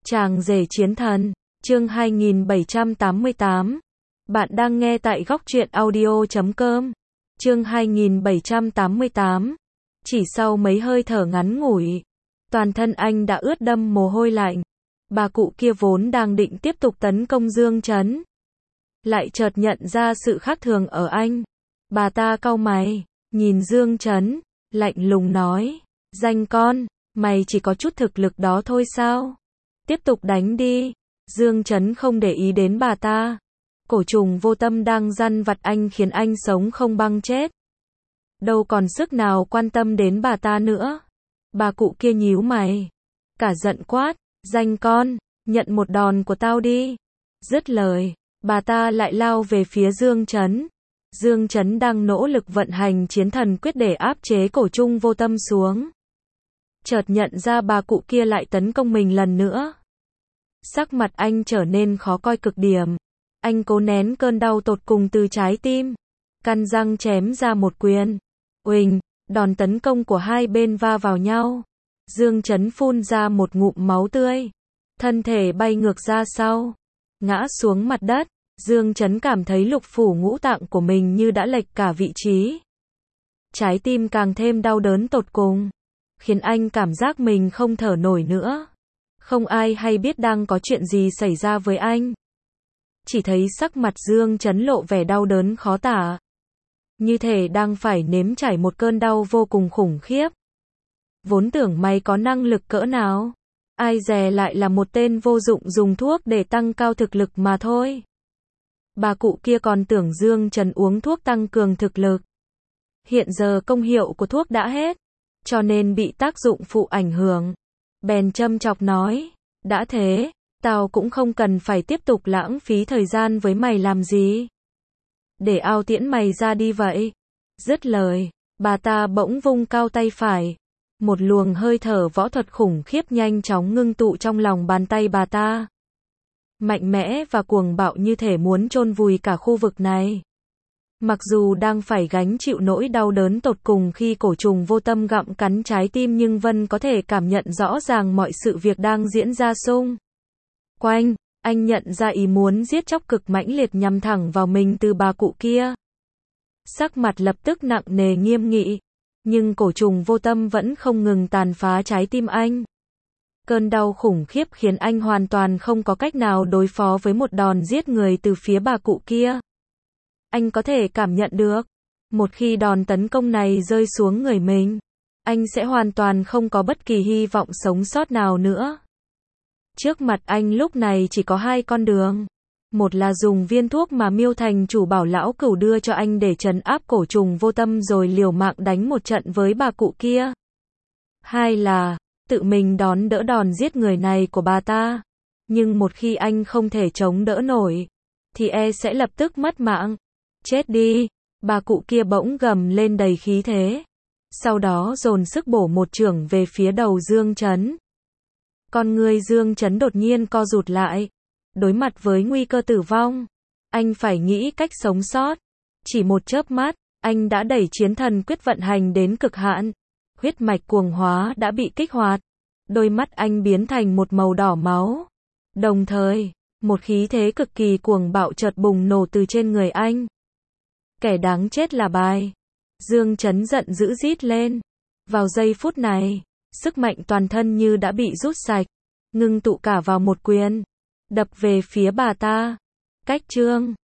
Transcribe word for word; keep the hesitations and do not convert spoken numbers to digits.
Chàng rể chiến thần, chương hai nghìn bảy trăm tám mươi tám. Bạn đang nghe tại góc truyện audio chấm com. Chương hai nghìn bảy trăm tám mươi tám. Chỉ sau mấy hơi thở ngắn ngủi, toàn thân anh đã ướt đẫm mồ hôi lạnh. Bà cụ kia vốn đang định tiếp tục tấn công Dương Chấn, lại chợt nhận ra sự khác thường ở anh. Bà ta cau mày, nhìn Dương Chấn, lạnh lùng nói: "Danh con, mày chỉ có chút thực lực đó thôi sao? Tiếp tục đánh đi." Dương Chấn không để ý đến bà ta. Cổ trùng vô tâm đang dằn vặt anh khiến anh sống không bằng chết. Đâu còn sức nào quan tâm đến bà ta nữa. Bà cụ kia nhíu mày, cả giận quát: "Danh con, nhận một đòn của tao đi." Dứt lời, bà ta lại lao về phía Dương Chấn. Dương Chấn đang nỗ lực vận hành chiến thần quyết để áp chế cổ trùng vô tâm xuống. Chợt nhận ra bà cụ kia lại tấn công mình lần nữa. Sắc mặt anh trở nên khó coi cực điểm. Anh cố nén cơn đau tột cùng từ trái tim, căn răng chém ra một quyền. Uỳnh, đòn tấn công của hai bên va vào nhau. Dương Chấn phun ra một ngụm máu tươi, thân thể bay ngược ra sau, ngã xuống mặt đất. Dương Chấn cảm thấy lục phủ ngũ tạng của mình như đã lệch cả vị trí. Trái tim càng thêm đau đớn tột cùng, khiến anh cảm giác mình không thở nổi nữa. Không ai hay biết đang có chuyện gì xảy ra với anh. Chỉ thấy sắc mặt Dương Chấn lộ vẻ đau đớn khó tả, như thể đang phải nếm trải một cơn đau vô cùng khủng khiếp. Vốn tưởng mày có năng lực cỡ nào, ai dè lại là một tên vô dụng dùng thuốc để tăng cao thực lực mà thôi. Bà cụ kia còn tưởng Dương Chấn uống thuốc tăng cường thực lực. Hiện giờ công hiệu của thuốc đã hết, cho nên bị tác dụng phụ ảnh hưởng. Bèn châm chọc nói: "Đã thế, tao cũng không cần phải tiếp tục lãng phí thời gian với mày làm gì. Để ao tiễn mày ra đi vậy." Dứt lời, bà ta bỗng vung cao tay phải. Một luồng hơi thở võ thuật khủng khiếp nhanh chóng ngưng tụ trong lòng bàn tay bà ta. Mạnh mẽ và cuồng bạo như thể muốn chôn vùi cả khu vực này. Mặc dù đang phải gánh chịu nỗi đau đớn tột cùng khi cổ trùng vô tâm gặm cắn trái tim, nhưng Vân có thể cảm nhận rõ ràng mọi sự việc đang diễn ra xung quanh. Anh nhận ra ý muốn giết chóc cực mãnh liệt nhằm thẳng vào mình từ bà cụ kia. Sắc mặt lập tức nặng nề nghiêm nghị, nhưng cổ trùng vô tâm vẫn không ngừng tàn phá trái tim anh. Cơn đau khủng khiếp khiến anh hoàn toàn không có cách nào đối phó với một đòn giết người từ phía bà cụ kia. Anh có thể cảm nhận được, một khi đòn tấn công này rơi xuống người mình, anh sẽ hoàn toàn không có bất kỳ hy vọng sống sót nào nữa. Trước mặt anh lúc này chỉ có hai con đường. Một là dùng viên thuốc mà Miêu Thành chủ bảo lão cửu đưa cho anh để trấn áp cổ trùng vô tâm rồi liều mạng đánh một trận với bà cụ kia. Hai là tự mình đón đỡ đòn giết người này của bà ta. Nhưng một khi anh không thể chống đỡ nổi, thì e sẽ lập tức mất mạng. "Chết đi!" Bà cụ kia bỗng gầm lên đầy khí thế. Sau đó dồn sức bổ một chưởng về phía đầu Dương Chấn. Con người Dương Chấn đột nhiên co rụt lại. Đối mặt với nguy cơ tử vong, anh phải nghĩ cách sống sót. Chỉ một chớp mắt, anh đã đẩy chiến thần quyết vận hành đến cực hạn. Huyết mạch cuồng hóa đã bị kích hoạt. Đôi mắt anh biến thành một màu đỏ máu. Đồng thời, một khí thế cực kỳ cuồng bạo chợt bùng nổ từ trên người anh. "Kẻ đáng chết là bài!" Dương Chấn giận dữ rít lên. Vào giây phút này, sức mạnh toàn thân như đã bị rút sạch, ngưng tụ cả vào một quyền, đập về phía bà ta. Cách chương